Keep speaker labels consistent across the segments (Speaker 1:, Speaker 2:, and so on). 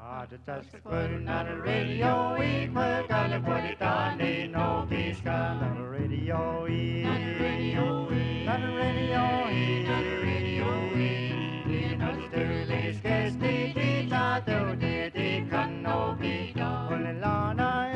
Speaker 1: The dust putting on the radio, we gotta put it on the no peace on the radio, on the radio, on the radio, on the radio, in the stirless case, the tita do the can no be done. Well, Lana,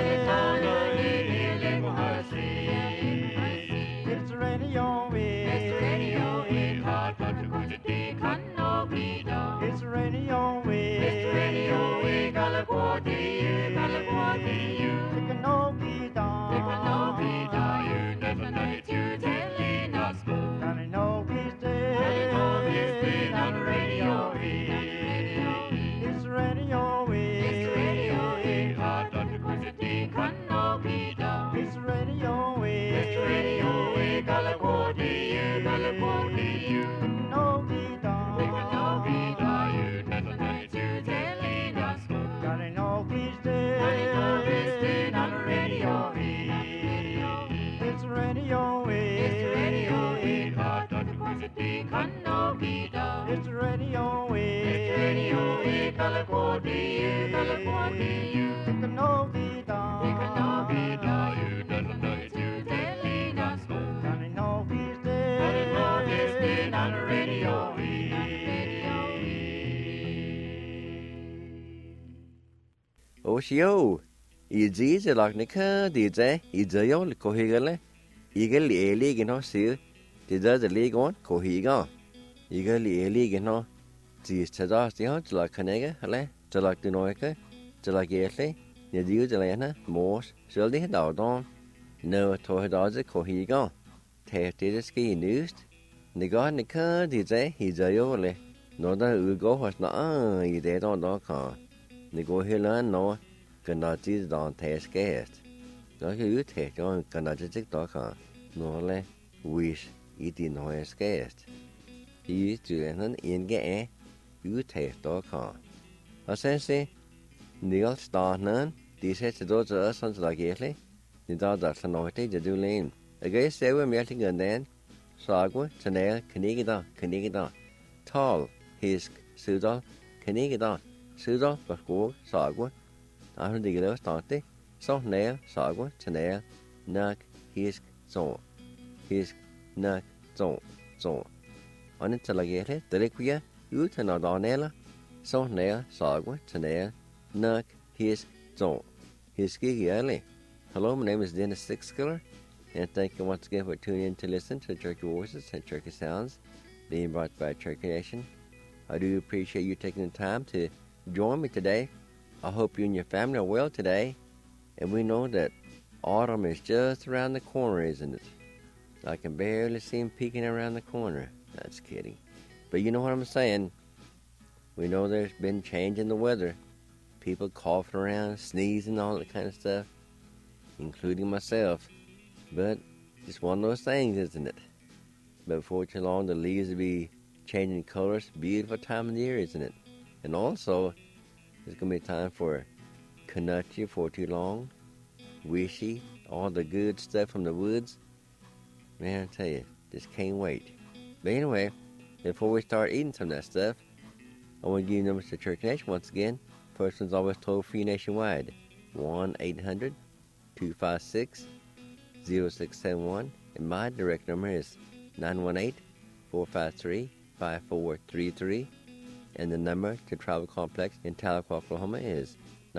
Speaker 1: it's radio, it's radio, it's hard to put it, the can no be done. It's radio, it's radio, we gotta go to you, gotta go to you. It can no be done, it can no be done. You never know it, you telling us good. And I know he's dead, and I know he's dead on the radio. It's radio, it's radio, it's hard to put it, it can no be done. It's radio, we gotta go to you, gotta go to you. It can no be done, it can no be done. You never know it, you telling us good. And I know he's dead, and I know he's dead on the radio. It's radio, it's radio, it's hard to put it, it can no be done. It's radio, we gotta go to you, gotta go to you. It can no be done, it can no be done. You never know it, you telling us good. And I know he's dead, and I know he's dead on the radio.
Speaker 2: Oshio, Easy, like Nika, DJ, Izayo, Kohigale, Eagle, a league in our seal, did the league on, Kohiga, Eagle, a league in our, these Tadastion, like Canega, Hale, to like the Noica, to like Yetley, the Dew de Lana, Morse, Shirley had out on, no Tohidaza, Kohiga, Tate ski news, the god Nika, DJ, Izayo, no, the Ugo was not, you dead on the car. They go here and no, cannot see the on test guest. Đó you take on cannot just talk on. No le wish eating no as guest. He is to an in get you take talk on. I say, Neil start none, these heads to those sons like Yetley. The dog that's an orty to do lane. A gay say we're melting and then Sagwa, Chanel, Canigida, Tall, Hisk, Sudal, Canigida. Sudal, Bakor, Sagwa, I heard the yellow started, so nail, Sagwa, Chanel, Nuck, Hisk, so. Hisk, Nuck, so. On it till I get it, the liquia, you to not on Ella, so nail, Sagwa, Chanel, Nuck, Hisk, so. Hiski early. Hello, my name is Dennis Sixkiller, and thank you once again for tuning in to listen to Turkey Voices and Turkey Sounds, being brought by Turkey Nation. I do appreciate you taking the time to join me today. I hope you and your family are well today. And we know that autumn is just around the corner, isn't it? I can barely see him peeking around the corner. That's kidding. But you know what I'm saying. We know there's been change in the weather. People coughing around, sneezing, all that kind of stuff, including myself. But it's one of those things, isn't it? But before too long, the leaves will be changing colors. Beautiful time of the year, isn't it? And also, there's going to be time for Canucci for too long, Wishy, all the good stuff from the woods. Man, I tell you, just can't wait. But anyway, before we start eating some of that stuff, I want to give you numbers to Church Nation once again. First one's always toll-free nationwide, 1-800-256-0671. And my direct number is 918-453-5433. And the number to Travel Complex in Tahlequah, Oklahoma is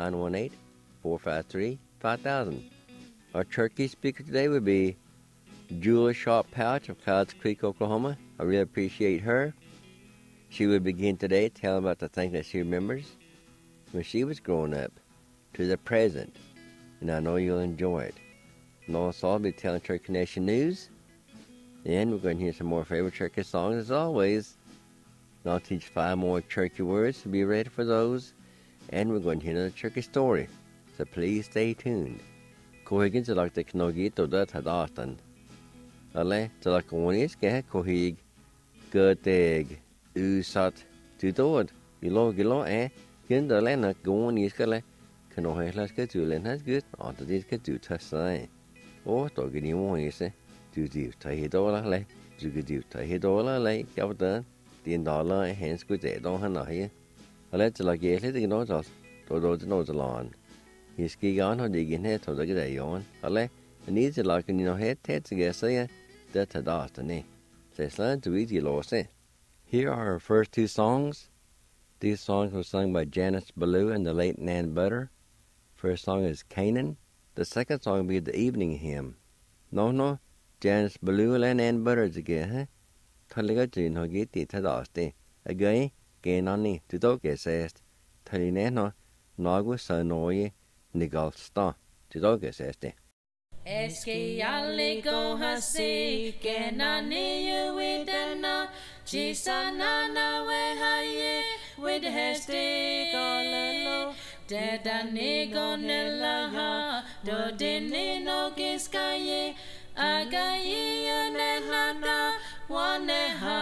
Speaker 2: 918-453-5000. Our turkey speaker today would be Julia Sharp Pouch of Clouds Creek, Oklahoma. I really appreciate her. She would begin today telling about the things that she remembers when she was growing up to the present. And I know you'll enjoy it. And also I'll be telling Turkey Nation news. And we're going to hear some more favorite turkey songs as always. And I'll teach 5 more turkey words, so be ready for those. And we're going to hear another turkey story, so please stay tuned. Kohigin sa like the knogito that had often. Ale, sa like onis ke kohig, guteg, usat, tutod, gilo, kin the lena gonis kale, kanohelas ke tulen has good, on the dis ke tu tasai. O to gini onis, tu div tahidola le, tu div tahidola le, gavdan. $10 hands good day, don't have here. Let's like yes, let's know that. To know the lawn. He's ski on or digging head to the day on. Ale, and needs it like head to get say that a destiny. Says land to easy law say. Here are our first two songs. These songs were sung by Janice Ballou and the late Nan Butter. First song is Canaan. The second song will be the evening hymn. No, Janice Ballou and Nan Butter again, huh? Taliga Jin ho get it to dusty. Again, gain on me to dog says. Talinano, Nagu Sanoye, Nigal Star, to dog says.
Speaker 3: Eski alle go hasi, kenani you with dana, Chisanana we haye, with hesti golalo, Dedani gonella, do dini no giskaye, Agaye yanehana, waneha,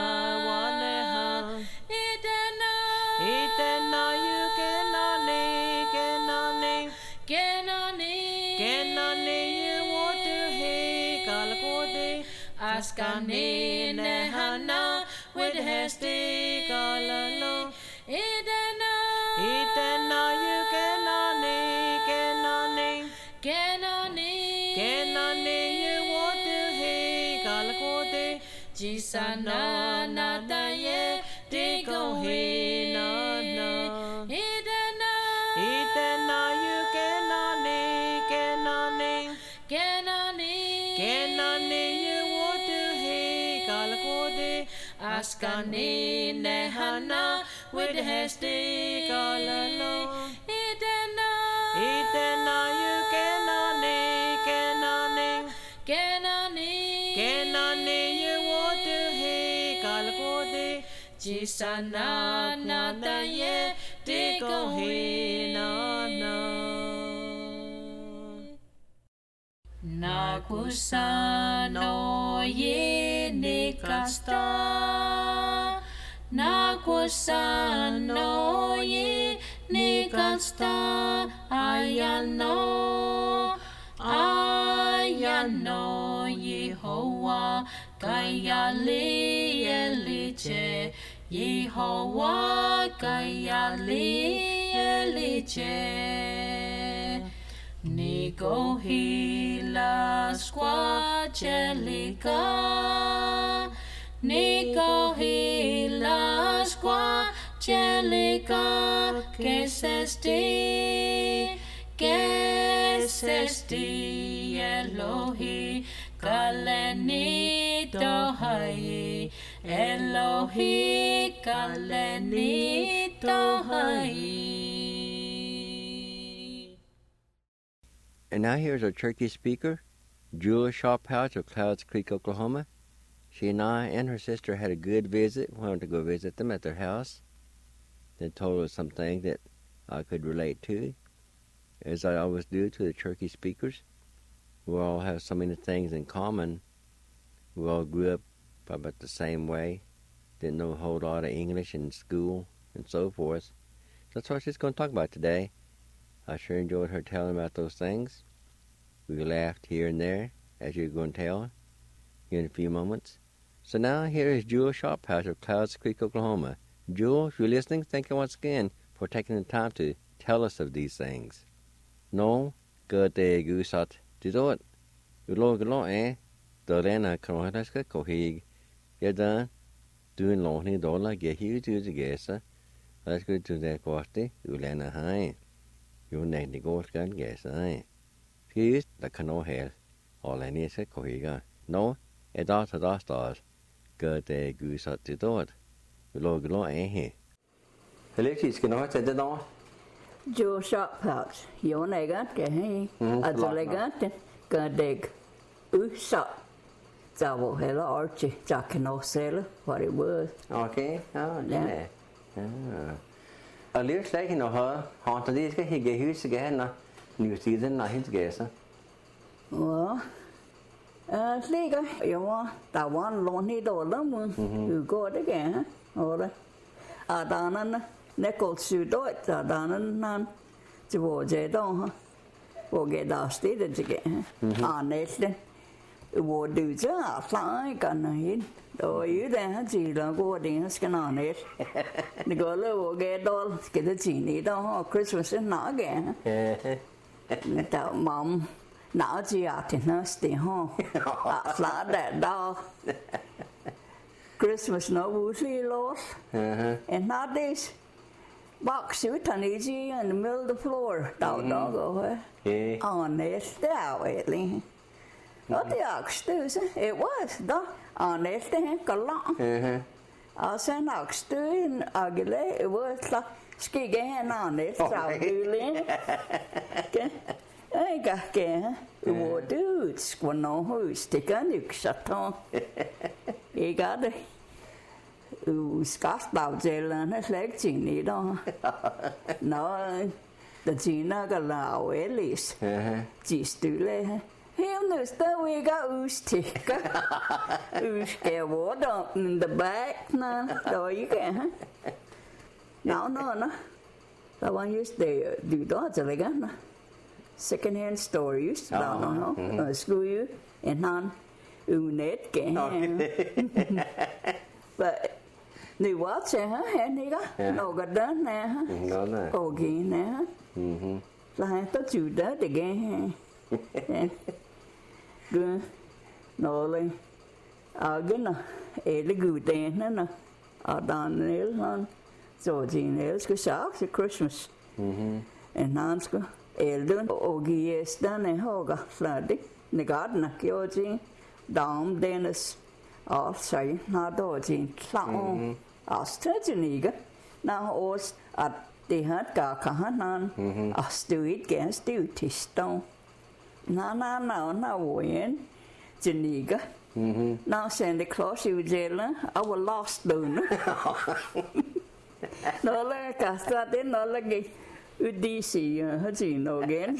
Speaker 3: Itena you kenani, Askani nehana with hesti galalo. Itena you kenani you want to he galakode. Jisana nataye digo he na. Itena you kenani you want to he galakode. Askani nehana with hesti galalo. Itena you kenani you want to he galakode. Jisana nataye digo he na. Nakusano ye nikasta, Nakusano ye nikasta, ayano Yehovah, kayali eliche, Yehovah, kayali eliche. Nico hila squachelica, Nico hila squachelica, que sesti Elohi, kaleni tohai, Elohi, kaleni tohai.
Speaker 2: And now here's our turkey speaker, Jewel Shophouse of Clouds Creek, Oklahoma. She and I and her sister had a good visit. We wanted to go visit them at their house. They told us some things that I could relate to, as I always do to the turkey speakers. We all have so many things in common. We all grew up about the same way, didn't know a whole lot of English in school and so forth. That's what she's going to talk about today. I sure enjoyed her telling about those things. We laughed here and there, as you're going to tell here in a few moments. So now here is Jewel Shophouse of Clouds Creek, Oklahoma. Jewel, if you're listening, thank you once again for taking the time to tell us of these things. No, good day, Gusat. Didot. Ulo, Dorena, Kronaska, Kohig. Yada, doing lonely dollar, get you to the guessa. Let's go to the quarty, Ulena High. You need to go to guess, eh? Here's the canoe hair. All I need is a cohiga. No, a daughter of stars. Good day, goose at the door. Ulo, eh? Alexis, can I say the door?
Speaker 4: Jewel Shophouse. You got the hey? As a legate, good day. Shop. Zabo hello Archie. Jack no seller, what it was.
Speaker 2: Okay, yeah. Alexis, like her, haunted these guys, he gave his again. New season, not his guess.
Speaker 4: Well, Liga, you want that one lonely door, you go again, or Adanan, Nickel suit, Adanan, to watch it on, or get our stated again. Honestly, Wo du cha sai kan hin. Do yu de ha ji la go ding ska na ne. Ni go le wo ge do ke de ji ni do ho Christmas na ge. Ta mom na ji a ti na sti ho. La da do. Christmas no wo si los. And nowadays box you tan easy in the middle of the floor. Down go. On this down it. Not the ox it was the on this thing a lot. I sent ox to in Agile, it was like ski again on this. I got again. What dudes when no who's taken you shut on. You got it. Scott bảo vậy là nó lấy chuyện này đó. Nó the Gina got lao at least. Just do le. Him knows that we got ustic. Uske water in the back na. Đó you can. No. The one used to do đó cho lại gan. Second hand store used to no. School you and non unet ke. But ni what say ha ni ga no ga da na ha
Speaker 2: no na
Speaker 4: o gi na la to chu da de ge gu no le a ge na e le gu de na a dan ne han so ji ne sku sa Christmas and han sku e le o gi es da ne ho ga la de ne ga na kyo ji dam Dennis all say na do ji tlang Australia now os at the hat ga kahanan astuit gas duty stone na win jeniga now Santa Claus you jela I was lost doon no la ka sta den no la ge udc ha ji no gen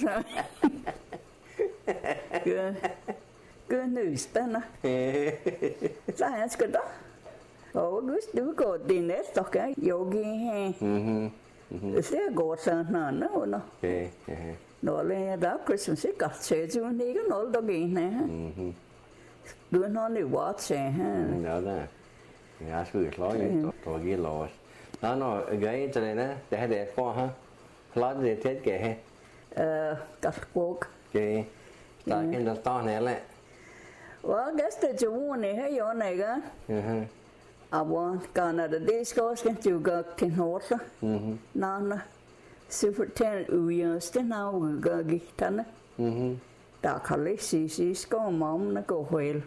Speaker 4: good news then science good oh du go dinner okay yogi he se go san na no no le da Christmas ka che ju ni ga no do gi ne du no ni what che ha
Speaker 2: no da ya su lo ni to gi lo nó gái cho nên á để đẹp qua ha lo gì thiết kệ he
Speaker 4: cắt cuốc
Speaker 2: kệ tại cái là to này lại
Speaker 4: well guess the ju ne he yo ne ga I want Canada disco can you go can horse na superintendent uyas te na ga gitana ta khale si sko mom na ko hwel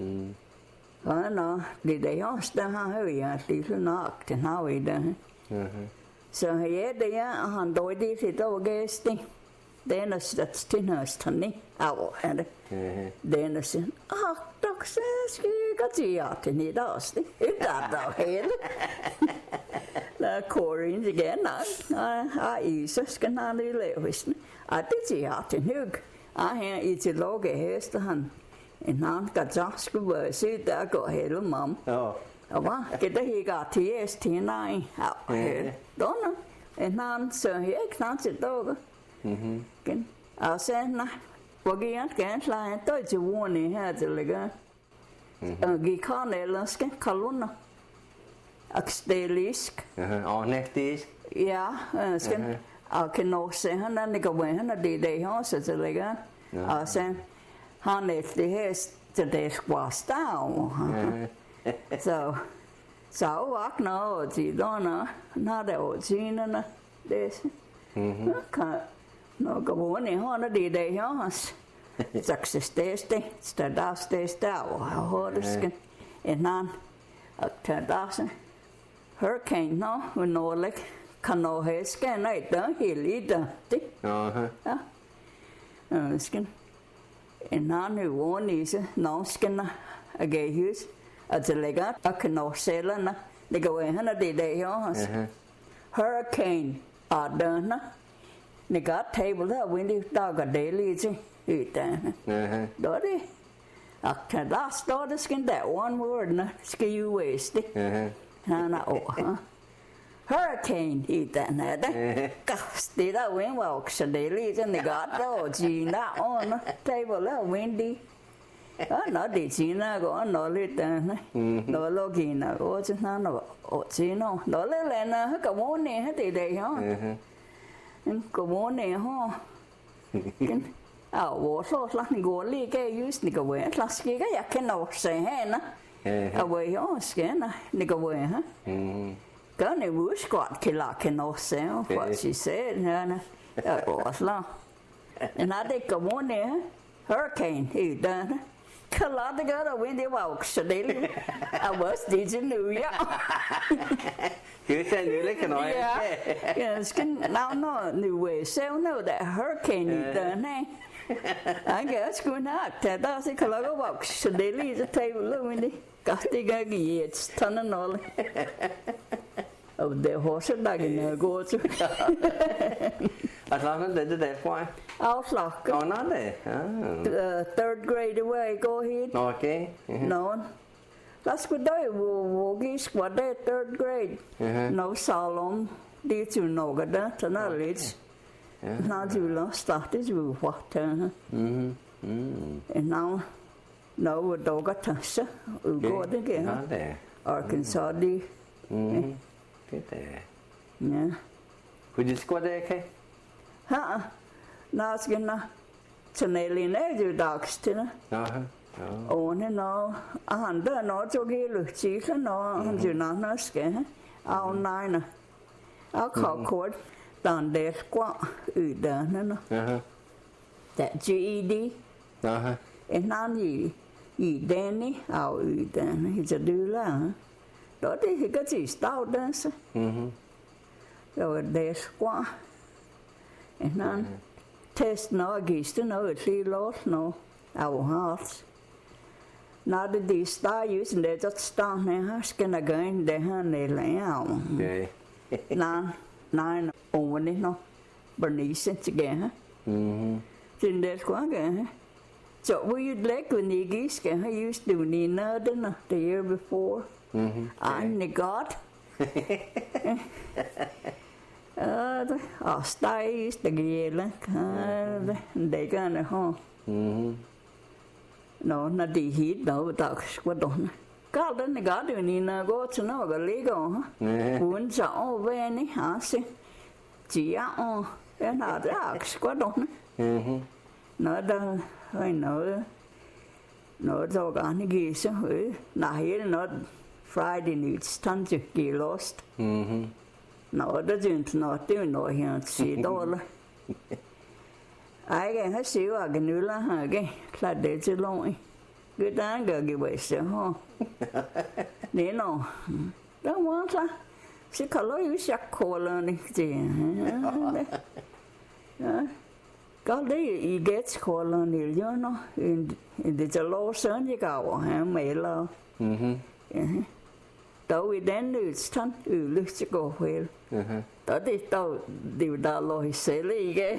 Speaker 4: no di de hosta ha ya ti na te na we da so he de ya han do di si to gesting then that's tinhas tani awo and then I said toksas ka ti ya tini das ni da hel la corin again na Jesus kan na ni levis I think ti ya tini I had it loge hest han en han ka jasku wa si da go hel mom wa ke da hi ga TST nai don't en han so he kan sit do Ken sen na pogian ken la to ju woni ha de lega gi kane laske kaluna akstelisk
Speaker 2: nestisk
Speaker 4: ja sken a keno se han na ga wen na de ha se de lega sen han det hes te de squasta so wak no ji dona na de o ji na des ka no go woni ho na di de ho success sta hodesken en nan aktadas hurricane no like kano hesken nei da hilida ti sken en nan nu woni se no sken age hus at the lega akno selana de go en na di de ho hurricane adana ni got table that windy dog a daily eat đó đi after last door skin that one word na ski you waste na hurricane eat that na cast it out when walk so daily and they got do ji na on table that windy nó đi chi na có nó lên tên nó lo kỳ na có chứ nó ở chi nó lên là hết cả món này hết thì đây hả cả món này hả vô số là ngồi li cái use này cái vậy là cái cái nào sẽ hết na cái vậy hả cái này cái vậy hả cái này vừa squat cái nào sẽ phải chỉ sẽ nè ở là nó đây cái món này hurricane thì đó cái lá đó cái wind đi vào sẽ đi à bớt đi trên núi á
Speaker 2: cứ xem như lấy cái nói
Speaker 4: cái nào nó núi về sao nó that hurricane thì đó này anh cái school nó thế đó sẽ cái lá có vào sẽ đi đi sẽ thấy luôn đi cái cái gì thằng nó ở đây họ sẽ đặt cái này cô chứ
Speaker 2: sao nó để qua
Speaker 4: outlook
Speaker 2: nó để
Speaker 4: third grade away go ahead
Speaker 2: okay
Speaker 4: no that's good day wo gis what day third grade no salon đi to no cái đó cho nó lít nó chịu lo start is we what and now no wo do cái thằng sao go đấy kìa Arkansas đi
Speaker 2: cái để
Speaker 4: yeah
Speaker 2: could you squat there okay
Speaker 4: hả nó cái nó cho nên liền ấy rồi đọc thế nó nó anh đó nó cho cái lực chỉ cái nó anh chỉ nó cái ao nai nè áo khó khăn đàn đẹp quá đó nó that GED em nói gì đen đi áo đó thìจะđưa là đó thì cái gì tao đó rồi đẹp quá em nói test nó gis to know it lot no our hearts now the these star using they just start now has gonna go in there and they lay out
Speaker 2: okay
Speaker 4: nine on it no Bernice again then there's quá kìa so we like when you gis kìa I used to Nina didn't the year before I got stay the gila để cái này ho nó đi hít đâu tạo quá đó cái đó này cái điều này là có cho nó cái lý do muốn chọn về này hả xem chỉ cái nào đó quá đó nó đâu hay nó cho cái này gì sao hử này nó Friday night time to get lost nó đã dừng nó tiêu nó hiện chỉ đó là ai cái hết xíu à cái nữa là hả cái là để cho lỗi cái đó cái vậy sao ho nè nó đó quá sao sẽ có lối sắc khô lên đi gì có đấy ý get khô lên nhiều chứ nó để cho lối sớm chứ cậu hả mẹ lo tao vì đến được thân lúc chỉ có huề tao thì tao điều đó lôi sẽ lấy cái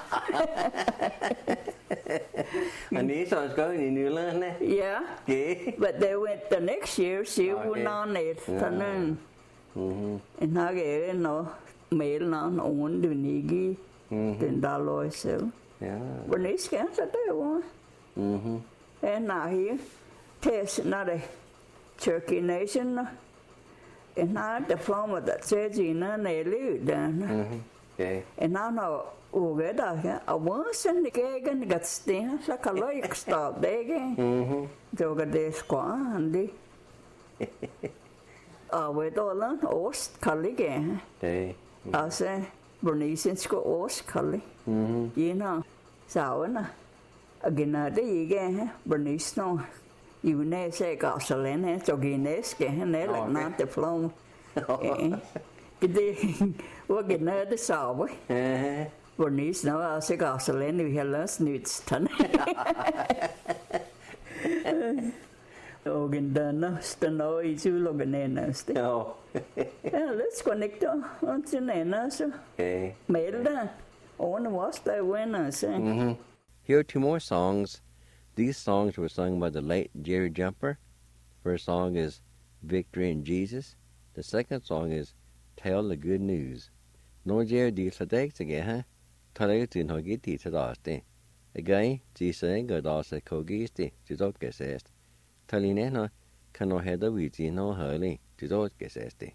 Speaker 2: anh ấy sao có gì nữa lên nè
Speaker 4: yeah but they went the next year she went on it cho nên nó cái nó mẹ nó muốn được gì tiền đó lôi sẽ bên ấy cái sao đấy quá and now here test nó đây Turkey Nation and now diploma that says gì nó này lưu đó and now cái đó cái muốn xin cái tiền là cái lối stop đấy cái cho cái đấy quá anh đi với tôi lớn Ost Kali cái sẽ Bernisian school Ost Kali you know sao nè again đấy gì cái Bernice no you ne say got so lên hết cho Guinness cái này là nó diploma cái gì cái này để sao vậy Bernice nó sẽ got so lên thì hello snoots thân organ done no stano isu loganena
Speaker 2: no
Speaker 4: let's connect on to nena so mail da on was the winner say
Speaker 2: here are two more songs. These songs were sung by the late Jerry Jumper. First song is Victory in Jesus. The second song is Tell the Good News. Nó Jerry đi sa đếch again, huh? Thà lấy tiền hỏi cái thì sa đó, Again, Jesus God also cogisti, Jesus gesest. Taline no, cano header with no hurly, Jesus gesesti.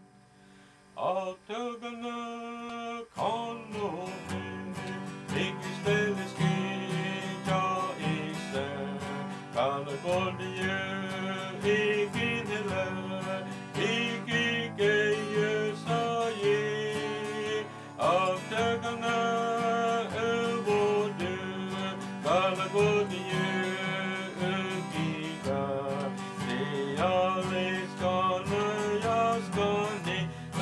Speaker 1: Avtøgene kan nå ikke spilles skita i seg. Kalle gårdje, ikke nille, ikke geie sa je. Avtøgene både, kalle gårdje, giga. Det alle skane, jeg skane,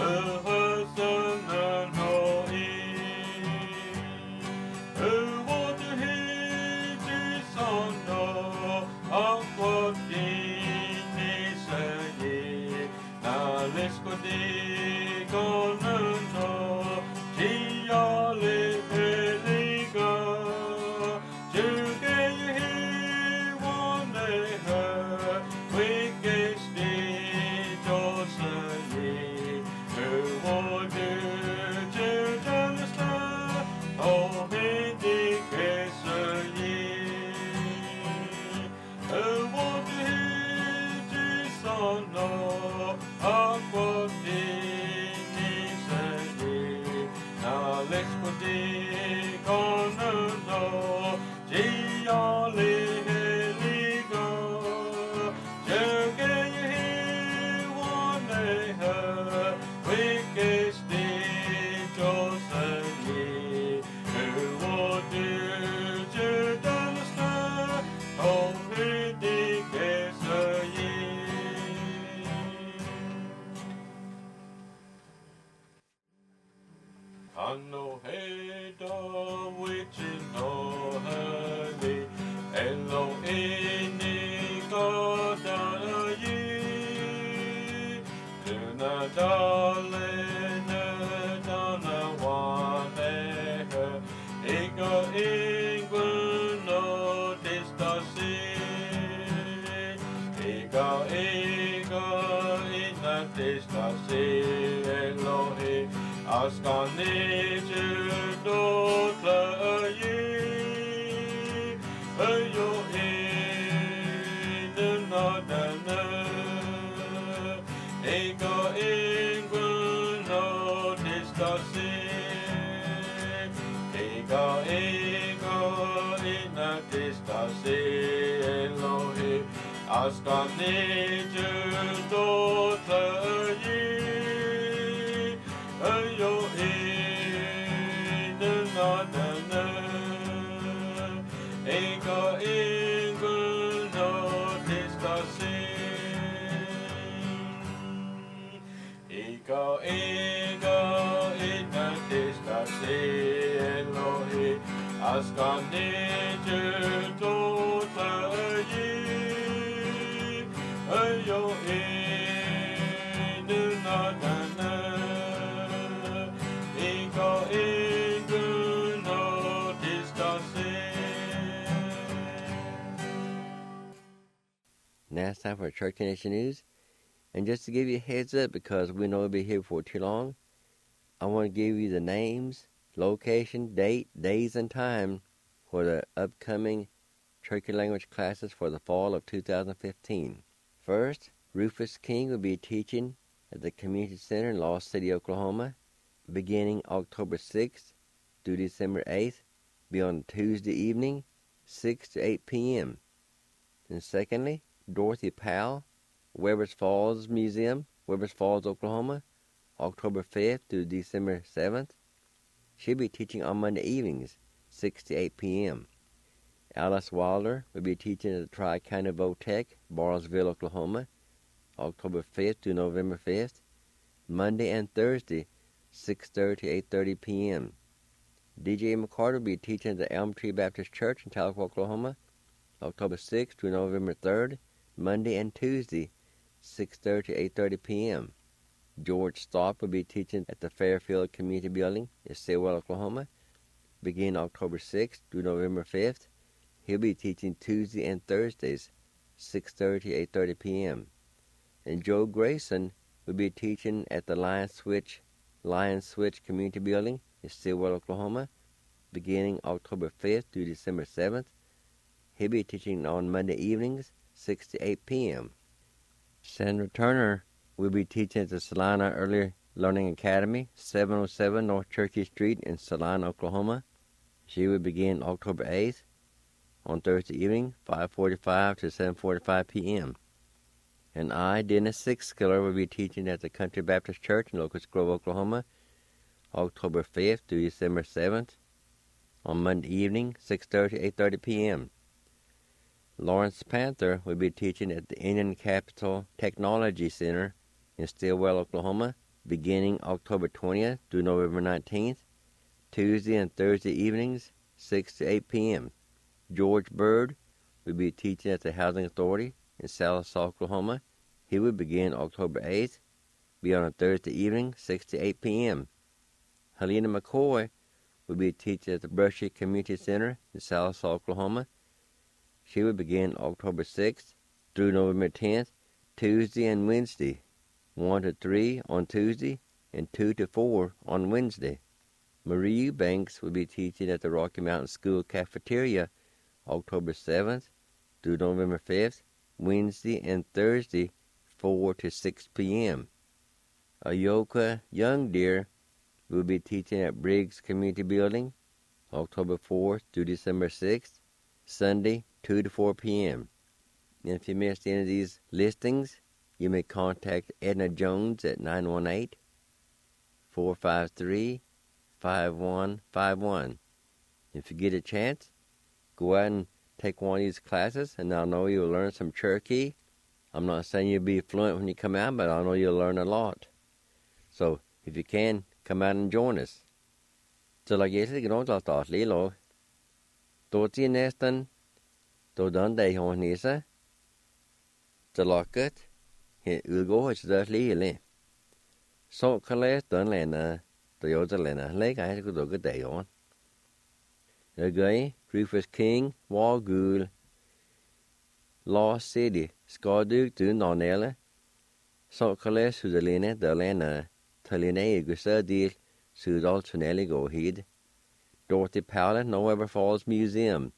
Speaker 2: Now it's time for Church Connection News. And just to give you a heads up, because we know we'll be here for too long, I want to give you the names, location, date, days, and time for the upcoming Cherokee language classes for the fall of 2015. First, Rufus King will be teaching at the Community Center in Lost City, Oklahoma, beginning October 6th through December 8th, be on Tuesday evening, 6 to 8 p.m. And secondly, Dorothy Powell, Webbers Falls Museum, Webbers Falls, Oklahoma, October 5th through December 7th. She'll be teaching on Monday evenings, 6 to 8 p.m. Alice Wilder will be teaching at the Tri-County Votech, Bartlesville, Oklahoma, October 5th through November 5th, Monday and Thursday, 6:30 to 8:30 p.m. DJ McCarter will be teaching at the Elm Tree Baptist Church in Tahlequah, Oklahoma, October 6th through November 3rd, Monday and Tuesday, 6:30 to 8:30 p.m. George Stott will be teaching at the Fairfield Community Building in Stilwell, Oklahoma, beginning October 6th through November 5th. He'll be teaching Tuesday and Thursdays, 6:30 to 8:30 p.m. And Joe Grayson will be teaching at the Lion Switch Community Building in Stilwell, Oklahoma, beginning October 5th through December 7th. He'll be teaching on Monday evenings, 6 to 8 p.m. Sandra Turner will be teaching at the Salina Early Learning Academy, 707 North Turkey Street in Salina, Oklahoma. She will begin October 8th on Thursday evening, 5:45 to 7:45 p.m. And I, Dennis Sixskiller, will be teaching at the Country Baptist Church in Locust Grove, Oklahoma, October 5th through December 7th on Monday evening, 6:30 to 8:30 p.m. Lawrence Panther will be teaching at the Indian Capital Technology Center in Stillwell, Oklahoma, beginning October 20th through November 19th, Tuesday and Thursday evenings, 6 to 8 p.m. George Bird will be teaching at the Housing Authority in Sallisaw, Oklahoma. He will begin October 8th, be on a Thursday evening, 6 to 8 p.m. Helena McCoy will be teaching at the Brushy Community Center in Sallisaw, Oklahoma. She will begin October 6th through November 10th, Tuesday and Wednesday, 1 to 3 on Tuesday and 2 to 4 on Wednesday. Marie Eubanks will be teaching at the Rocky Mountain School Cafeteria October 7th through November 5th, Wednesday and Thursday, 4 to 6 p.m. Ayoka Young Deer will be teaching at Briggs Community Building October 4th through December 6th, Sunday, 2 to 4 p.m. And if you missed any of these listings, you may contact Edna Jones at 918-453-5151. If you get a chance, go out and take one of these classes, and I know you'll learn some Cherokee. I'm not saying you'll be fluent when you come out, but I know you'll learn a lot. So, if you can, come out and join us. So, like I said, Lilo. Toti nestan, to done day on Nisa. To lock it, he will go as the Lily. So, Calais done Lena, the other Lena, like I had to go good day on. The guy, Rufus King, Walgool, Lost City, Skaduk to Nonella. So, Calais to the Lena, the Lena, Taline, Gusadil, Sudal Tunelli go heed. Dorothy Powell, November Falls Museum.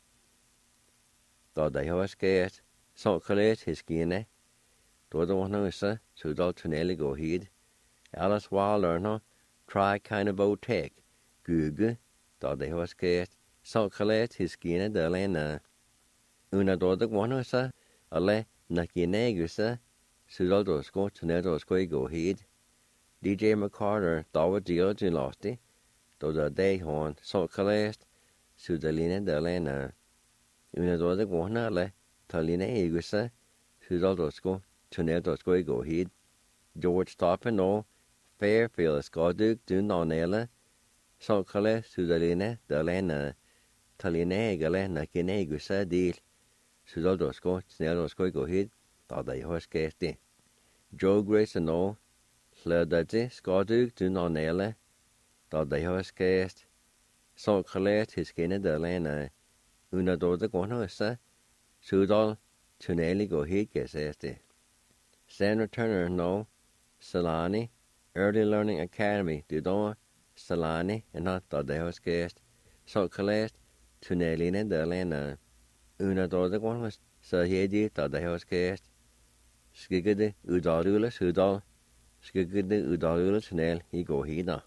Speaker 2: Thought they have scared. So college his skinny. Though the one who said, Sudal Tunelli go heed. Alice Wilder, try kind of old tech. Google. Thought they have scared. So college his skinny, the lena. Una do the one who said, Ale, Nakinegusa. Sudal dos go Tunelli go heed. DJ McCarter, thought George lost it. Though the day horn, so calest, Sudalina de Lena. Una do the guana, Talina Egusa, Sudaldosco, Tunetosco go heed. George Toppin, no, Fairfield, Scoduk, do nonella, so calest, Sudalina de Lena. Talina Galena, Kinegusa deal, Sudaldosco, Tunetosco go heed, thought they horse casty. Joe Grace and no, Sledadzi, Scoduk, do nonella. Thought they have cast. So collect his skin in the lana. Una do the guanosa. Sudal, Tunelli go hit gasesti. Sandra Turner no. Salani, Early Learning Academy, Dudon, Salani, and not thought they have cast. So collect, Tunelli in the lana. Una do the guanos. So he did thought they have cast. Skigade, Udalula, Sudal. Skigade, Udalula, Tunel, he go hida.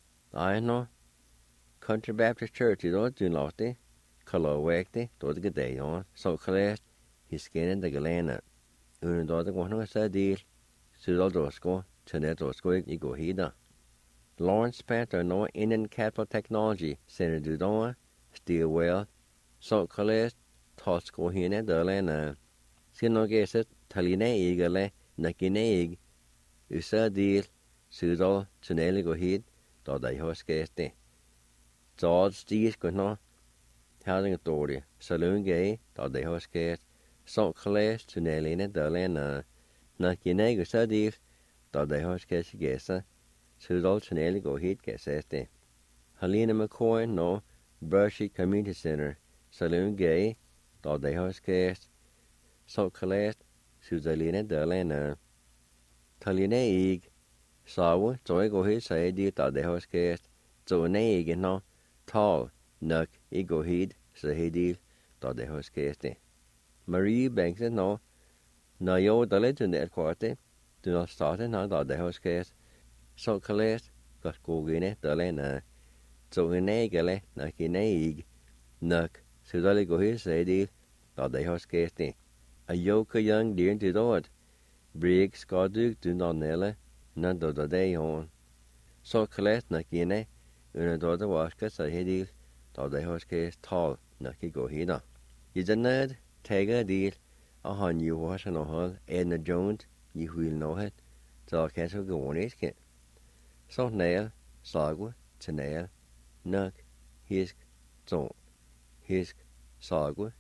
Speaker 2: I know. Country Baptist Church, you don't do nothing. Kalawakti, do the day on. So collect his skin in the galena. Una do the one who said deal. Sudal dosco, Tunetosco, you go hida. Lawrence Panther, no Indian Capital Technology Center, Dudon, Stillwell. So collect Tosco hina the lena. Sino guesset, Taline egale, Nakineig. Usa deal. Sudal, Tunelli go hid. Thought they have scarcity. George Steve's going on. Housing Authority. Saloon Gay. Thought they have scarce. Salt Class to Nelina Delana. Nakinego Sadif. Thought they have scarce guessa. Sudal to Nelly go hit guessesti. Helena McCoy no. Brushy Community Center. Saloon Gay. Thought they have scarce. Salt Class. Sudalina Delana. Talina Eag. Sawa, so I go here say, dear, thought they have scarce. So an egg and no tall, Nuk I go hid sa hedil da de hos keste. Marie Banks no na yo dale to net quarte do not start na da de hos kest. So kales got go gene dale na so ne gale na kineig nuk so dale go his hedil da de hos keste. A yoke young dear to dot. Brig skadug do not nelle nan do da de on. So kales na kine una do da waska sa hedil da de hos kest tall na ki go hida. You did take a deal a han you wash an hall Edna Jones you will know it so castle go on is kit. So nail, sagwa, to nail, nuk, hisk, zone, hisk, sagwa,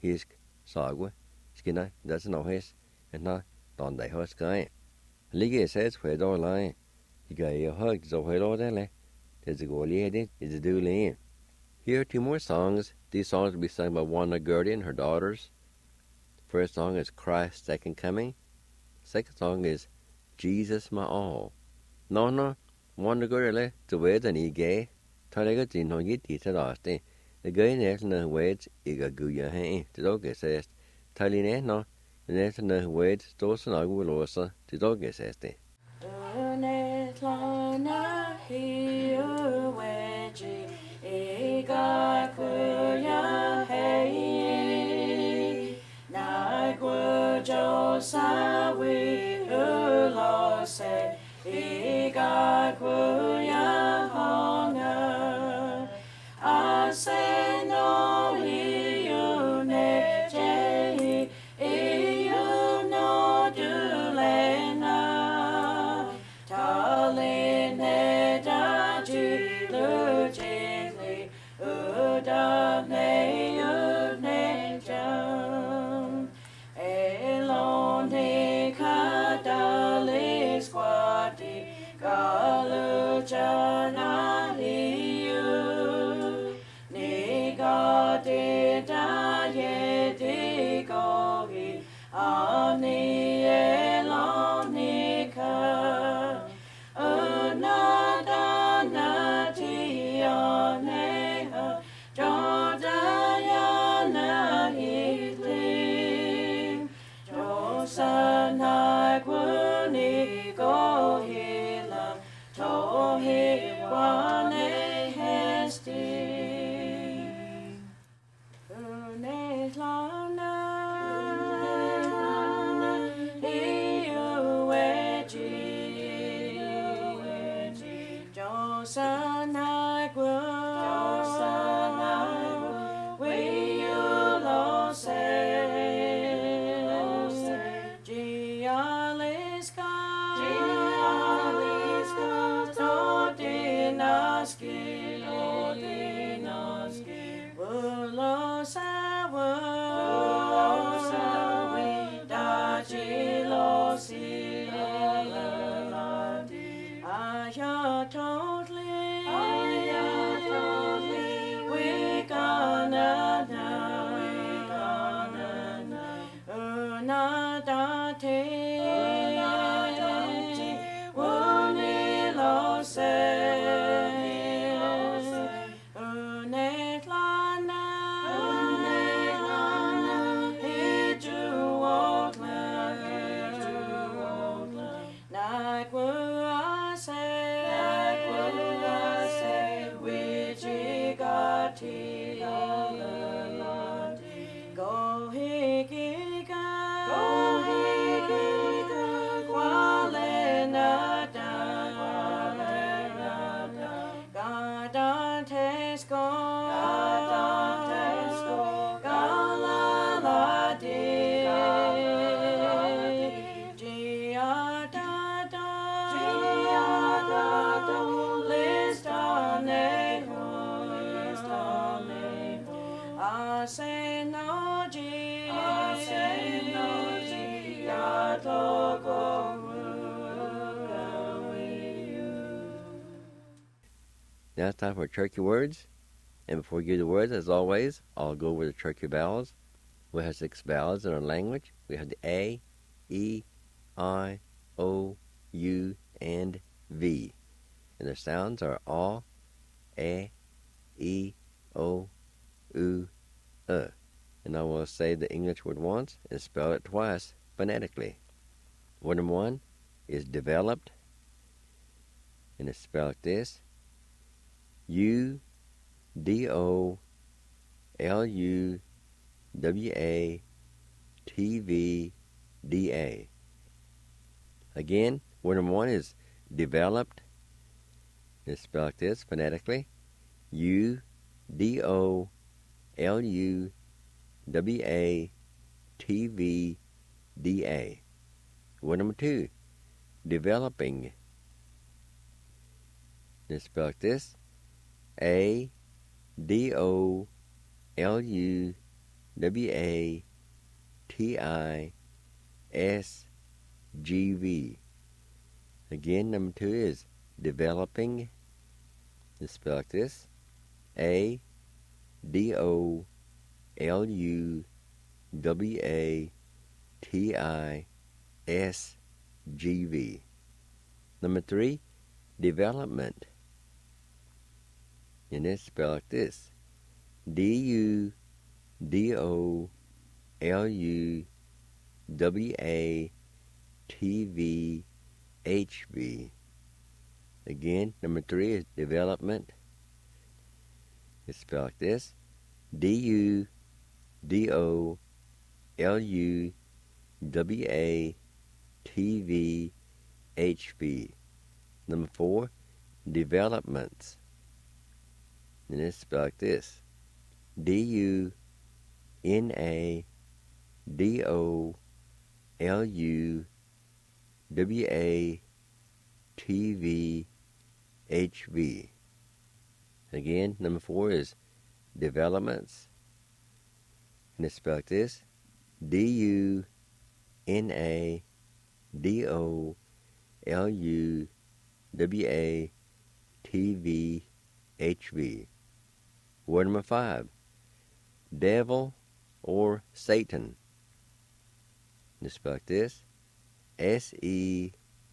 Speaker 2: skinna, that's no his, and not don they hus guy. Liga says where do lie. You got your hug so where do they there's a go lady is a do lean. Here are 2 more songs. These songs will be sung by Wanda Gertie and her daughters. First song is Christ's Second Coming. Second song is Jesus My All. No, Wanda Gertie to wed and he gay. Talega din no yit it last day. The guy net no weds iga guya hay. The dog says Taline no the net no weds dos and agulosa the dog says day.
Speaker 3: God kuya hey na gujo sawi ulo se God kuya honga I say no you ne je you no do lena taline da ji lu ji da ne jam elone kadali squati galu jana liu ni gade da ye de gogi ani elone ka na da na ti ne ha Jordana healing Josana gwuni go hila tohi wane hesti une lana iueji Josana gwuni
Speaker 2: Now it's time for Turkey words. And before we give the words, as always, I'll go over the Turkey vowels. We have 6 vowels in our language. We have the A, E, I, O, U, and V. And the sounds are A, E, And I will say the English word once and spell it twice phonetically. Word number one is developed, and it's spelled like this: UDOLUWATVDA. Again, word number one is developed. It's spelled like this phonetically: UDOLUWATVDA. Word number two, developing. It's spelled like this: ADOLUWATISGV. Again, number two is developing. It's spelled like this: ADOLUWATISGV. Number three, development. And it's spelled like this: DUDOLUWATVHV. Again, number three is development. It's spelled like this: DUDOLUWATVHV. Number four, developments. And it's spelled like this: DUNADOLUWATVHV. Again, number four is developments. And it's spelled like this: DUNADOLUWATVHV. Word number five, devil or Satan. It's spelled like this: SEDANI.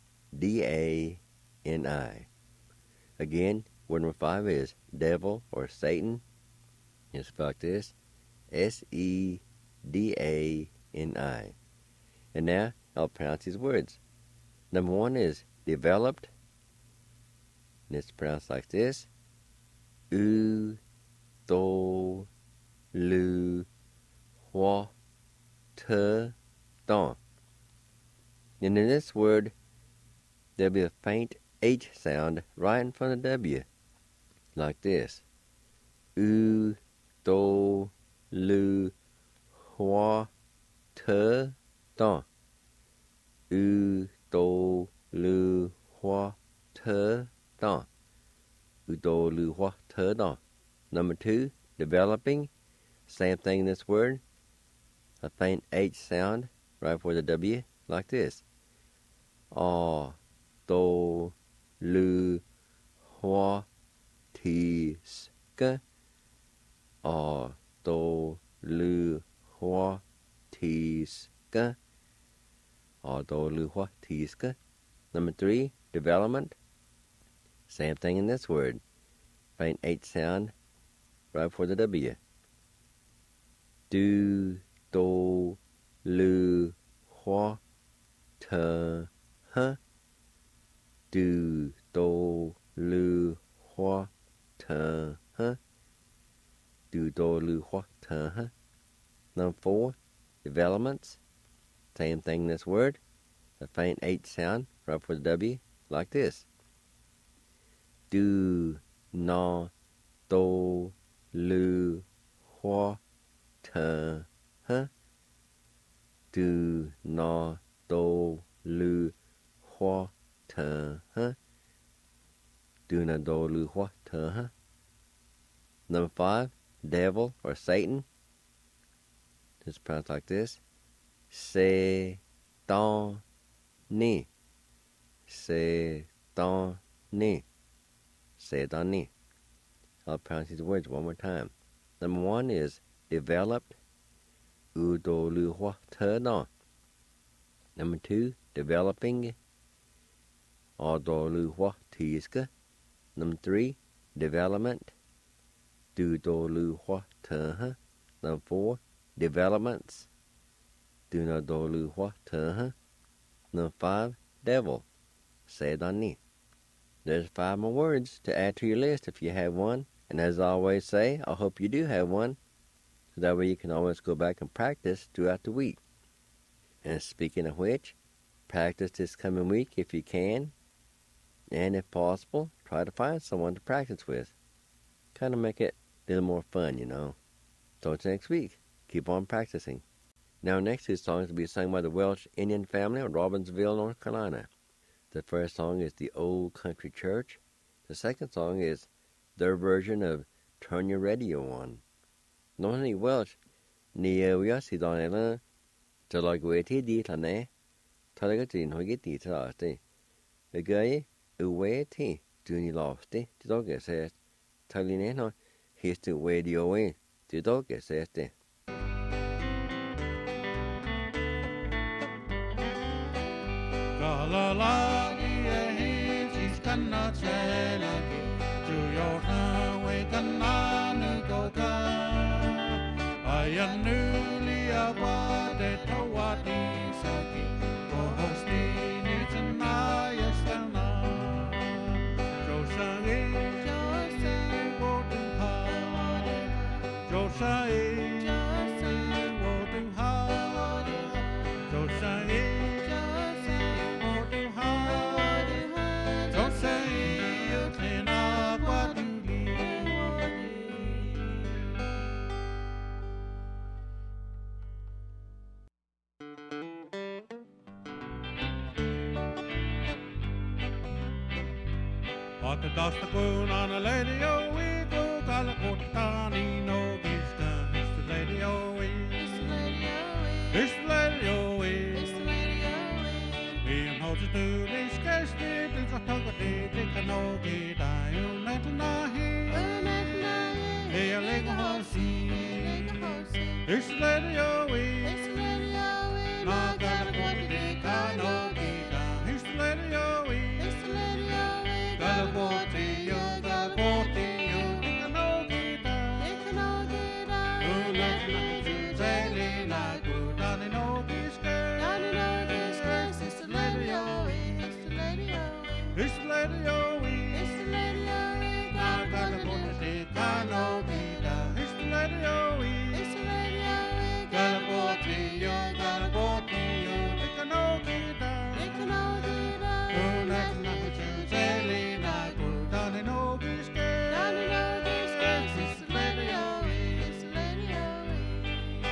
Speaker 2: Again, word number five is devil or Satan. It's spelled like this: SEDANI. And now I'll pronounce these words. Number one is developed. And it's pronounced like this: U-Do-Lu-Hua-Te-Don. And in this word, there'll be a faint H sound right in front of W, like this: U-Do-Lu-Hua-Te-Don. U-Do-Lu-Hua-Te-Don. U-Do-Lu-Hua-Te-Don. Number two, developing. Same thing in this word. A faint H sound right before the W, like this: A-Do-Lu-Hua-Te-Ske. A-Do-Lu-Hua-Te-Ske. A-Do-Lu-Hua-Te-Ske. Number three, development. Same thing in this word. Faint H sound right before the W. Do-Do-Lu-Hua-Te-He. Do-Do-Lu-Hua-Te-He. Do-Do-Lu-Hua-Te-He. Number four, developments. Same thing in this word. A faint H sound right before the W, like this: Do-Na-Do-Lu-Hua-Te-He. Do-Na-Do-Lu-Hua-Te-He. Do-Na-Do-Lu-Hua-Te-He. Number five, devil or Satan. It's pronounced like this: Se-Don-Ni. Se-Don-Ni. Se-Don-Ni. I'll pronounce these words one more time. Number one is developed. U-Do-Lu-Hua-Te-Don. Number two, developing. A-Do-Lu-Hua-Te-Ske. Number three, development. Do do lu hua te. Number 4, developments. Do no do lu hua te. Number 5, devil. Say dani. There's 5 more words to add to your list if you have one. And as I always say, I hope you do have one. So that way you can always go back and practice throughout the week. And speaking of which, practice this coming week if you can. And if possible, try to find someone to practice with. Kind of make it a little more fun, you know. So until next week, keep on practicing. Now next 2 songs will be sung by the Welsh Indian family of Robbinsville, North Carolina. The first song is The Old Country Church. The second song is their version of Turn Your Radio On. Nói ni Welsh, ni ewia si don ela, to like wait he di tane, talaga tin hogi di taste. The guy wait he do ni lost the dog says, taline no, he's to wait your way, the dog says the.
Speaker 1: La she's gonna tell to your way gonna go I knew about the Tawati Saki, go hosting it and I stand on. Josai, go to high. Josai, go to high. Josai. What the dust the goon on a lady oh we go Galacotani no gista. It's the lady oh we. It's the lady oh we. It's the lady oh we. It's the lady oh we. He knows to do this case it is a tug of the no gita. You met nahi. Hey a leg horsey. It's the lady oh we. It's the lady oh we. Na Galacotani no gita. It's the lady oh we. It's the lady oh we. It's the lady oh we. It's the lady oh we. Now gotta go to the canopita. It's the lady oh we. It's the lady oh we. Gotta go to you, gotta go to you. The canopita. The canopita. Oh, that's not what you say, like we're done in all this game. Done in all this game. It's the lady oh we. It's the lady oh we.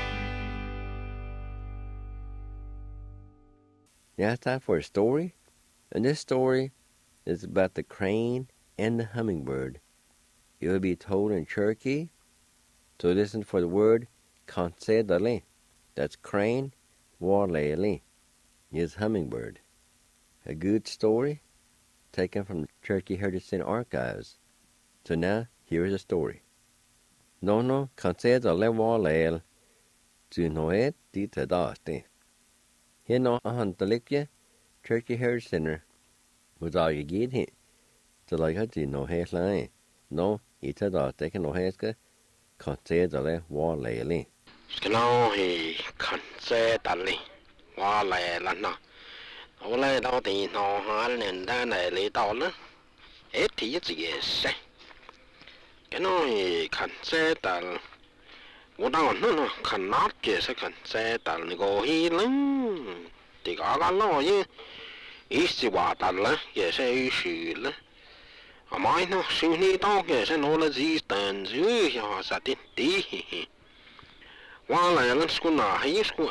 Speaker 2: Now it's time for a story. And this story is about the crane and the hummingbird. It will be told in Cherokee. So listen for the word consedale. That's crane, walele is hummingbird. A good story taken from the Cherokee Heritage Center archives. So now here is a story. Nono consedale walele tu noet di tadaste. Here no ahantalikya Cherokee Heritage Center. Was all you get hit. So like I did no hair line. No, he said I take no hair consider war lately.
Speaker 5: Snow he consider war lana. Ole đâu thì nó hả nên đa này lấy tao nữa. Hết thì gì sẽ. Cái nó thì consider. Tôi đâu nó cannot cái sẽ consider này go hi lắm. Thì có cái lo chứ. Ý gì bảo tao là cái sẽ ý là. À mai nó suy nghĩ tao cái sẽ nó là gì tận dưới cho sa tin tí. Qua lại là sku na hay sku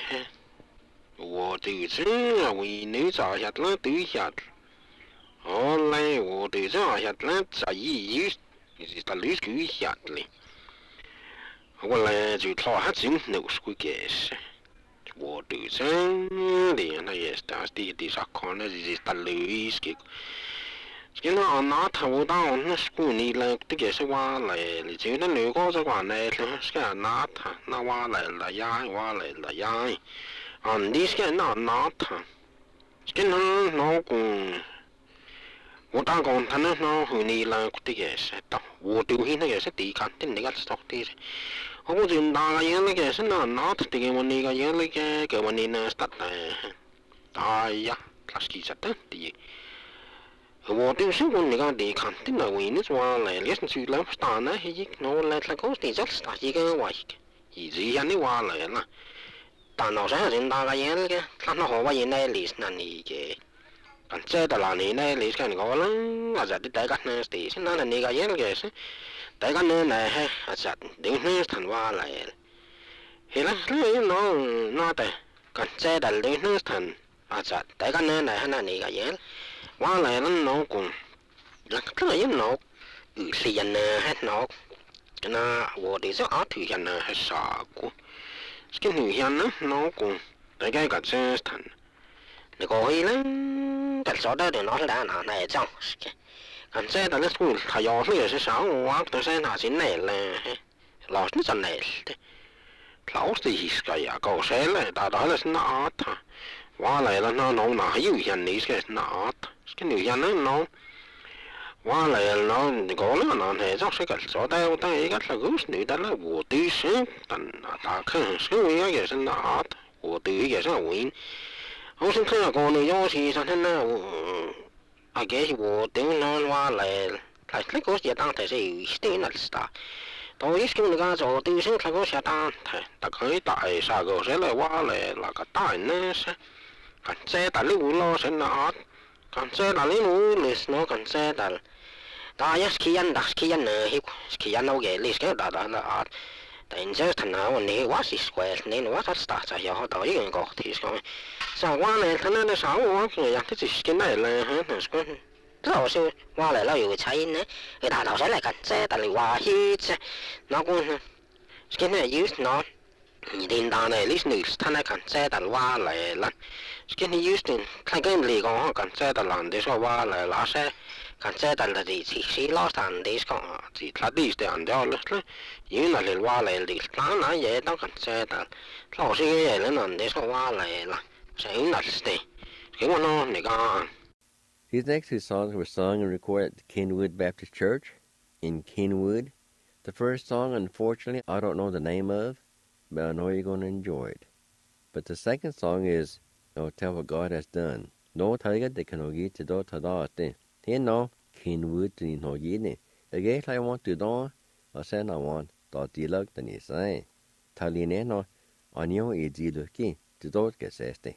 Speaker 5: 我对这为你找下了对下，后来我对这下了在意是在里对下哩，后来就他还真弄是个解释，我对这里那也是当时的啥看那是在里是个。cái nó nó thầu tao nó school này là cái cái sự qua lại thì chỉ nó nếu có sự qua này thì cái nó qua lại là dài đi cái nó cái nó cũng 我打工他呢，那后年啦，这个是到我丢hin那个是地看，真那个是到底是。我就打个样那个是那这个我那个样那个我那呢，打哎呀，他是其实的地。我丢是我那个地看，真那为呢说来，连去了打呢，嘿，我来他搞地就是打一个外个，以前呀你话来了，但老是人打个样那个，他那好话原来历史那里个。Kan se tällä niin ei liiskään kolan asiat tätä näistä sen aina niitä jälkeessä tätä näe asiat näistä vaan läjällä heillä no te kan se tällä näistä asiat tätä näe niitä jäljellä vaan läjällä no kun kyllä no yhden näe no na vuodessa atyjän näe saaku skin hyjän no kun tätä katseesta ne kohilen cái số đó thì nó là này trong còn xe đó là cũng thay đổi như thế sao quá tôi sẽ nói chuyện này là lão nó chân này lão thì cái câu xe là đã đó là nó thật qua lại là nó là hay nhiều hiện này cái nó cái nhiều hiện nó qua lại nó có là nó này trong cái số đó cái là gốc này đó là vô tư sinh tận đã khơi sinh cái cái nó vô tư cái cái win我先看下个你有时上天呢，啊，这是我顶那话来那个是当台是有点那是的，到一些那个做对象那个是当台，大概大啥个是来话来那个大呢是，看这大里乌老是那，看这大里乌历史那看这大，大也是起因呢，起因那个历史大那啊。但这他那我你我是怪，你我他是打在要好到一个高提上，啥我呢？他那啥我个呀，他就是跟来了，那是个，老是我来了有才呢，给他老是来看这，但是我去这，那个呢，跟那有那，你听到呢？你是他那看这，但我来了，跟你有的，他跟你讲看这，但人家说我来了噻。kan se tällä tiisi lastaan disko siitä diiste ante olla ynnä lil vaaleil lana jeeta kan se tällä lausi jelen ante so vaaleilla se ynnästi kiva no nikaan.
Speaker 2: These next two songs were sung and recorded at the Kenwood Baptist Church in Kenwood. The first song, unfortunately, I don't know the name of, but I know you're going to enjoy it. But the second song is, Tell What God Has Done. No target they can get to do to thế nó Kenwood thì nó gì nè cái lại want từ đó ở sẽ nào want đó đi lắc từ này sai thà liền nè nó anh yêu ý gì được kì từ đó cái sẽ thế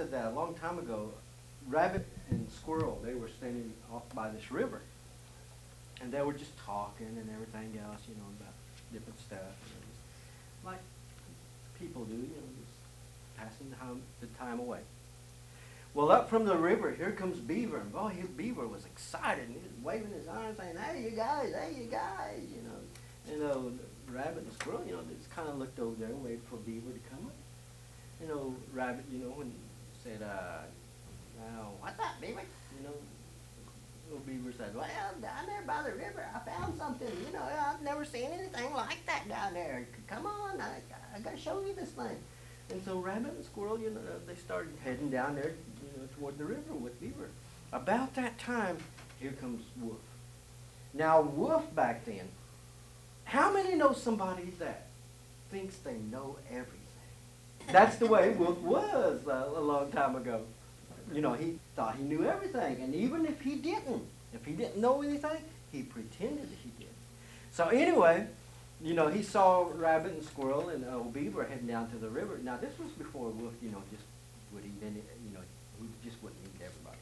Speaker 2: said that a long time ago, rabbit and squirrel, they were standing off by this river. And they were just talking and everything else, you know, about different stuff. You know, just like people do, you know, just passing the time away. Well, up from the river, here comes Beaver. And boy, Beaver was excited. And he was waving his arms saying, hey, you guys, you know. And the rabbit and the squirrel, you know, they just kind of looked over there and waited for Beaver to come up. You know, rabbit, you know, and said, now, what's up, Beaver? You know, little Beaver said, well, down there by the river, I found something. You know, I've never seen anything like that down there. Come on, I got to show you this thing. And so rabbit and squirrel, you know, they started heading down there, you know, toward the river with Beaver. About that time, here comes Wolf. Now, Wolf back then, how many know somebody that thinks they know everything? That's the way Wolf was a long time ago. You know, he thought he knew everything, and even if he didn't know anything, he pretended that he did. So anyway, you know, he saw Rabbit and Squirrel and old Beaver heading down to the river. Now this was before Wolf, you know, just would eat any, you know, he just wouldn't eat everybody.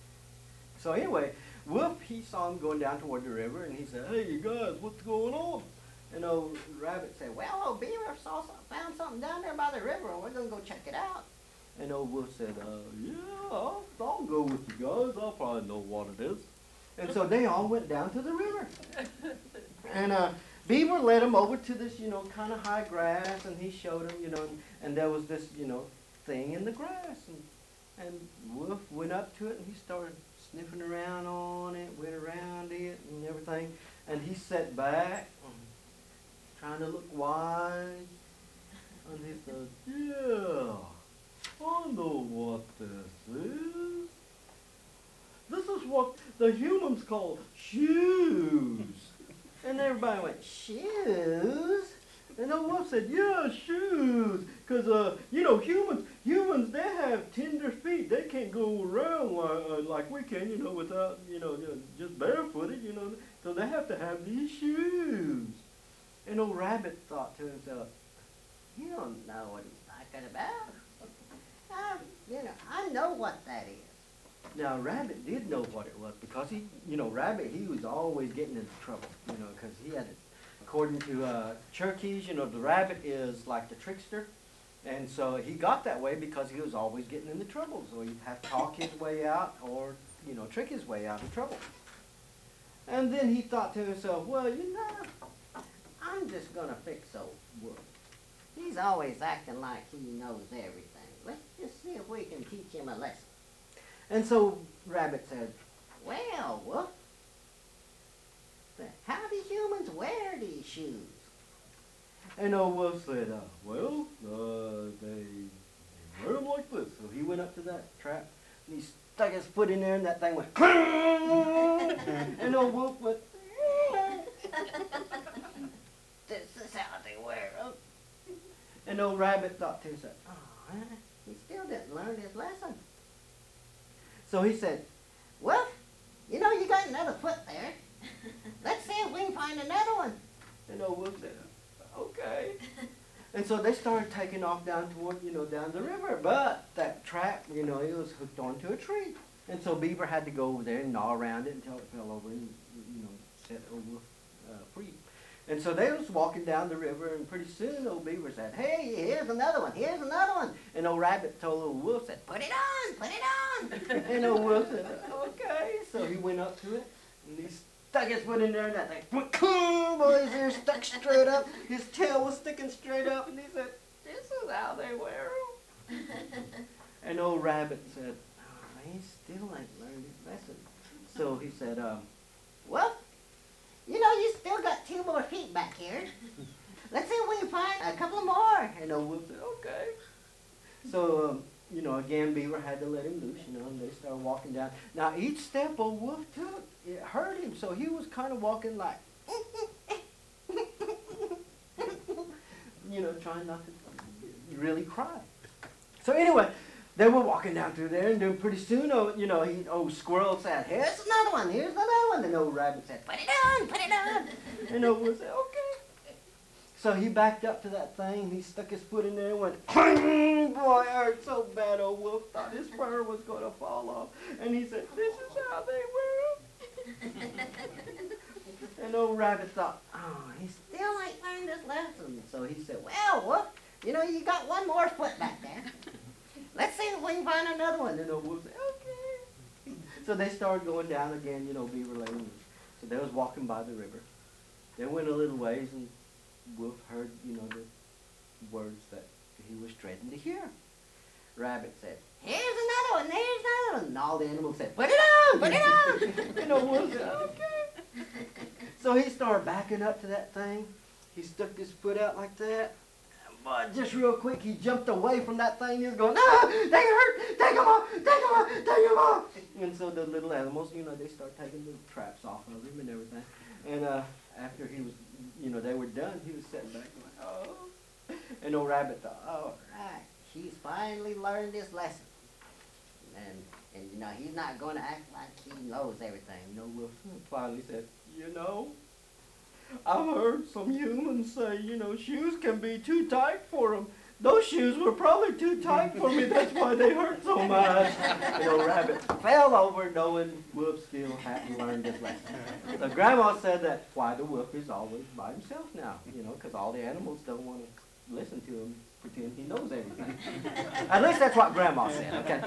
Speaker 2: So anyway, Wolf, he saw him going down toward the river, and he said, hey, you guys, what's going on? And old Rabbit said, well, old Beaver found something down there by the river, and we're going to go check it out. And old Wolf said, yeah, I'll go with you guys. I'll probably know what it is. And so they all went down to the river. And Beaver led him over to this, you know, kind of high grass, and he showed him, you know, and there was this, you know, thing in the grass. And Wolf went up to it, and he started sniffing around on it, went around it and everything. And he sat back, trying to look wise. And he said, yeah, I know what this is. This is what the humans call shoes. And everybody went, shoes? And the wolf said, yeah, shoes. Because, you know, humans, they have tender feet. They can't go around like we can, you know, without, you know, just barefooted, you know. So they have to have these shoes. And old Rabbit thought to himself, you don't know what he's talking about. You know, I know what that is. Now, Rabbit did know what it was because he, you know, Rabbit, he was always getting into trouble, you know, because he had, according to Cherokees, you know, the rabbit is like the trickster. And so he got that way because he was always getting into trouble. So he'd have to talk his way out or, you know, trick his way out of trouble. And then he thought to himself, well, you know, I'm just going to fix old Wolf. He's always acting like he knows everything. Let's just see if we can teach him a lesson. And so Rabbit said, well, Wolf, how do humans wear these shoes? And old Wolf said, well, they wear them like this. So he went up to that trap, and he stuck his foot in there, and that thing went, and old Wolf went, this is how they wear them. And old Rabbit thought to himself, oh, he still didn't learn his lesson. So he said, well, you know, you got another foot there. Let's see if we can find another one. And old Wolf said, okay. And so they started taking off down toward, you know, down the river. But that trap, you know, it was hooked onto a tree. And so Beaver had to go over there and gnaw around it until it fell over and, you know, set old Wolf free. And so they was walking down the river, and pretty soon old Beaver said, hey, here's another one, here's another one. And old Rabbit told old Wolf, said, put it on. And old Wolf said, okay. So he went up to it, and he stuck his foot in there, and that thing, boy, his ear stuck straight up. His tail was sticking straight up, and he said, this is how they wear them. And old Rabbit said, oh, he still ain't learned his lesson. So he said, well, you know, you still got 2 more feet back here. Let's see if we can find a couple more. And old Wolf said, okay. So, you know, again, Beaver had to let him loose, you know, and they started walking down. Now, each step old Wolf took, it hurt him, so he was kind of walking like, you know, trying not to really cry. So anyway, they were walking down through there, and then pretty soon, you know, old Squirrel said, here's another one, here's another one. And old Rabbit said, put it on. And old Wolf said, okay.
Speaker 6: So he backed up to that thing, and he stuck his foot in there and went, clang! Boy, it hurt so bad. Old Wolf thought his fur was going to fall off. And he said, this is how they will. And old Rabbit thought, oh, he still ain't learned his lesson. So he said, well, Wolf, you know, you got one more foot back there. Let's see if we can find another one. And old Wolf said, okay. So they started going down again, you know, Beaver Lane. So they was walking by the river. They went a little ways, and Wolf heard, you know, the words that he was dreading to hear. Rabbit said, here's another one, there's another one. And all the animals said, put it on, put it on. You know, Wolf said, okay. So he started backing up to that thing. He stuck his foot out like that. But just real quick, he jumped away from that thing. He was going, no, they hurt, take them off, take them off, take them off. And so the little animals, you know, they start taking the traps off of him and everything. And after he was, you know, they were done, he was sitting back going, oh. And old Rabbit thought, all right, he's finally learned his lesson. And you know, he's not going to act like he knows everything. You know, Wolf finally said, you know, I've heard some humans say, you know, shoes can be too tight for them. Those shoes were probably too tight for me. That's why they hurt so much. And old Rabbit fell over knowing Wolf still hadn't learned his lesson. So Grandma said that's why the wolf is always by himself now, you know, because all the animals don't want to listen to him, pretend he knows everything. At least that's what Grandma said, okay?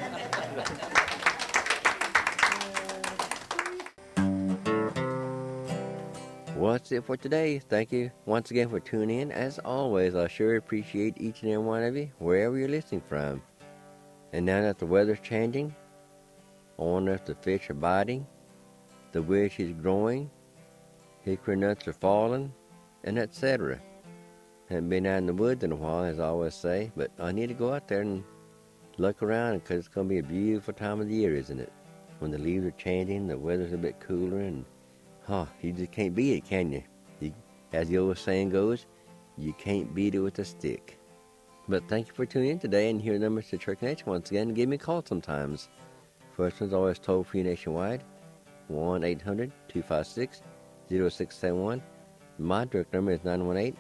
Speaker 2: Well, that's it for today. Thank you once again for tuning in. As always, I sure appreciate each and every one of you, wherever you're listening from. And now that the weather's changing, I wonder if the fish are biting, the wish is growing, hickory nuts are falling, and etc. Haven't been out in the woods in a while, as I always say, but I need to go out there and look around, because it's going to be a beautiful time of the year, isn't it? When the leaves are changing, the weather's a bit cooler, and you just can't beat it, can you? As the old saying goes, you can't beat it with a stick. But thank you for tuning in today, and here are the numbers to Church Nation once again. Give me a call sometimes. First one's always toll-free nationwide, 1-800-256-0671. My direct number is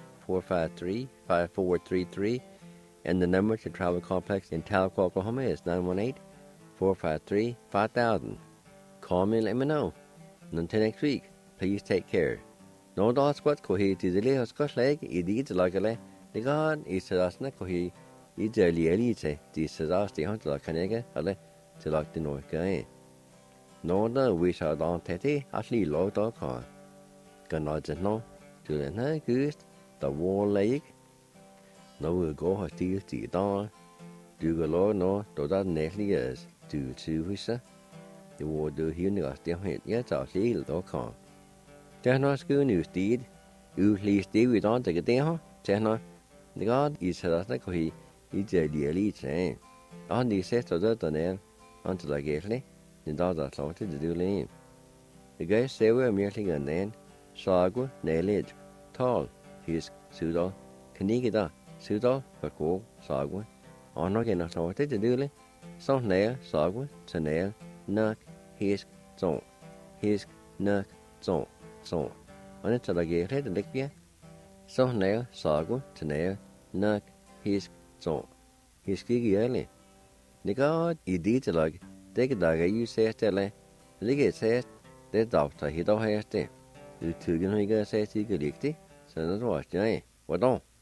Speaker 2: 918-453-5433, and the number to Travel Complex in Tahlequah, Oklahoma is 918-453-5000. Call me and let me know. And until next week, please take care. No da squat kohi tizili hoskos leg idi tlagale. Ligan isasna kohi ideli elite tisas the hunt like canega ale tilak the norka. No da wish out on tete actually low dog car. Ganodge no to the night goose the wall leg. No will go her teeth the dawn. Do go low no do that nearly years do to wisa. The war do here nửa tiếng hiện nhất ở lý đó còn. Thế nó cứ nửa tiếng, lý tiếng vì đó thì cái tiếng thế nó có ý sẽ là có ý giờ địa lý thế. Anh đi xét cho đó nên anh chỉ là cái này, nên đó là sao thì được lên. Cái sẽ với mình thì gần nên sao cũng nề lên, tall, his sự đó, cái này cái đó, sự đó và cố sao cũng, anh nói cái nào sao thì được lên. Sau này sao cũng sẽ nè nè his zone, his nè zone, zone. Anh sẽ là cái hết được chưa? Sau này sao cũng sẽ nè nè his zone, his cái gì ấy. Nếu có ý định là cái đại cái yêu sẽ là cái sẽ để đọc thì hiểu hay thế. Từ cái này cái sẽ chỉ cái lý thì sẽ nó rõ chứ, vậy đó.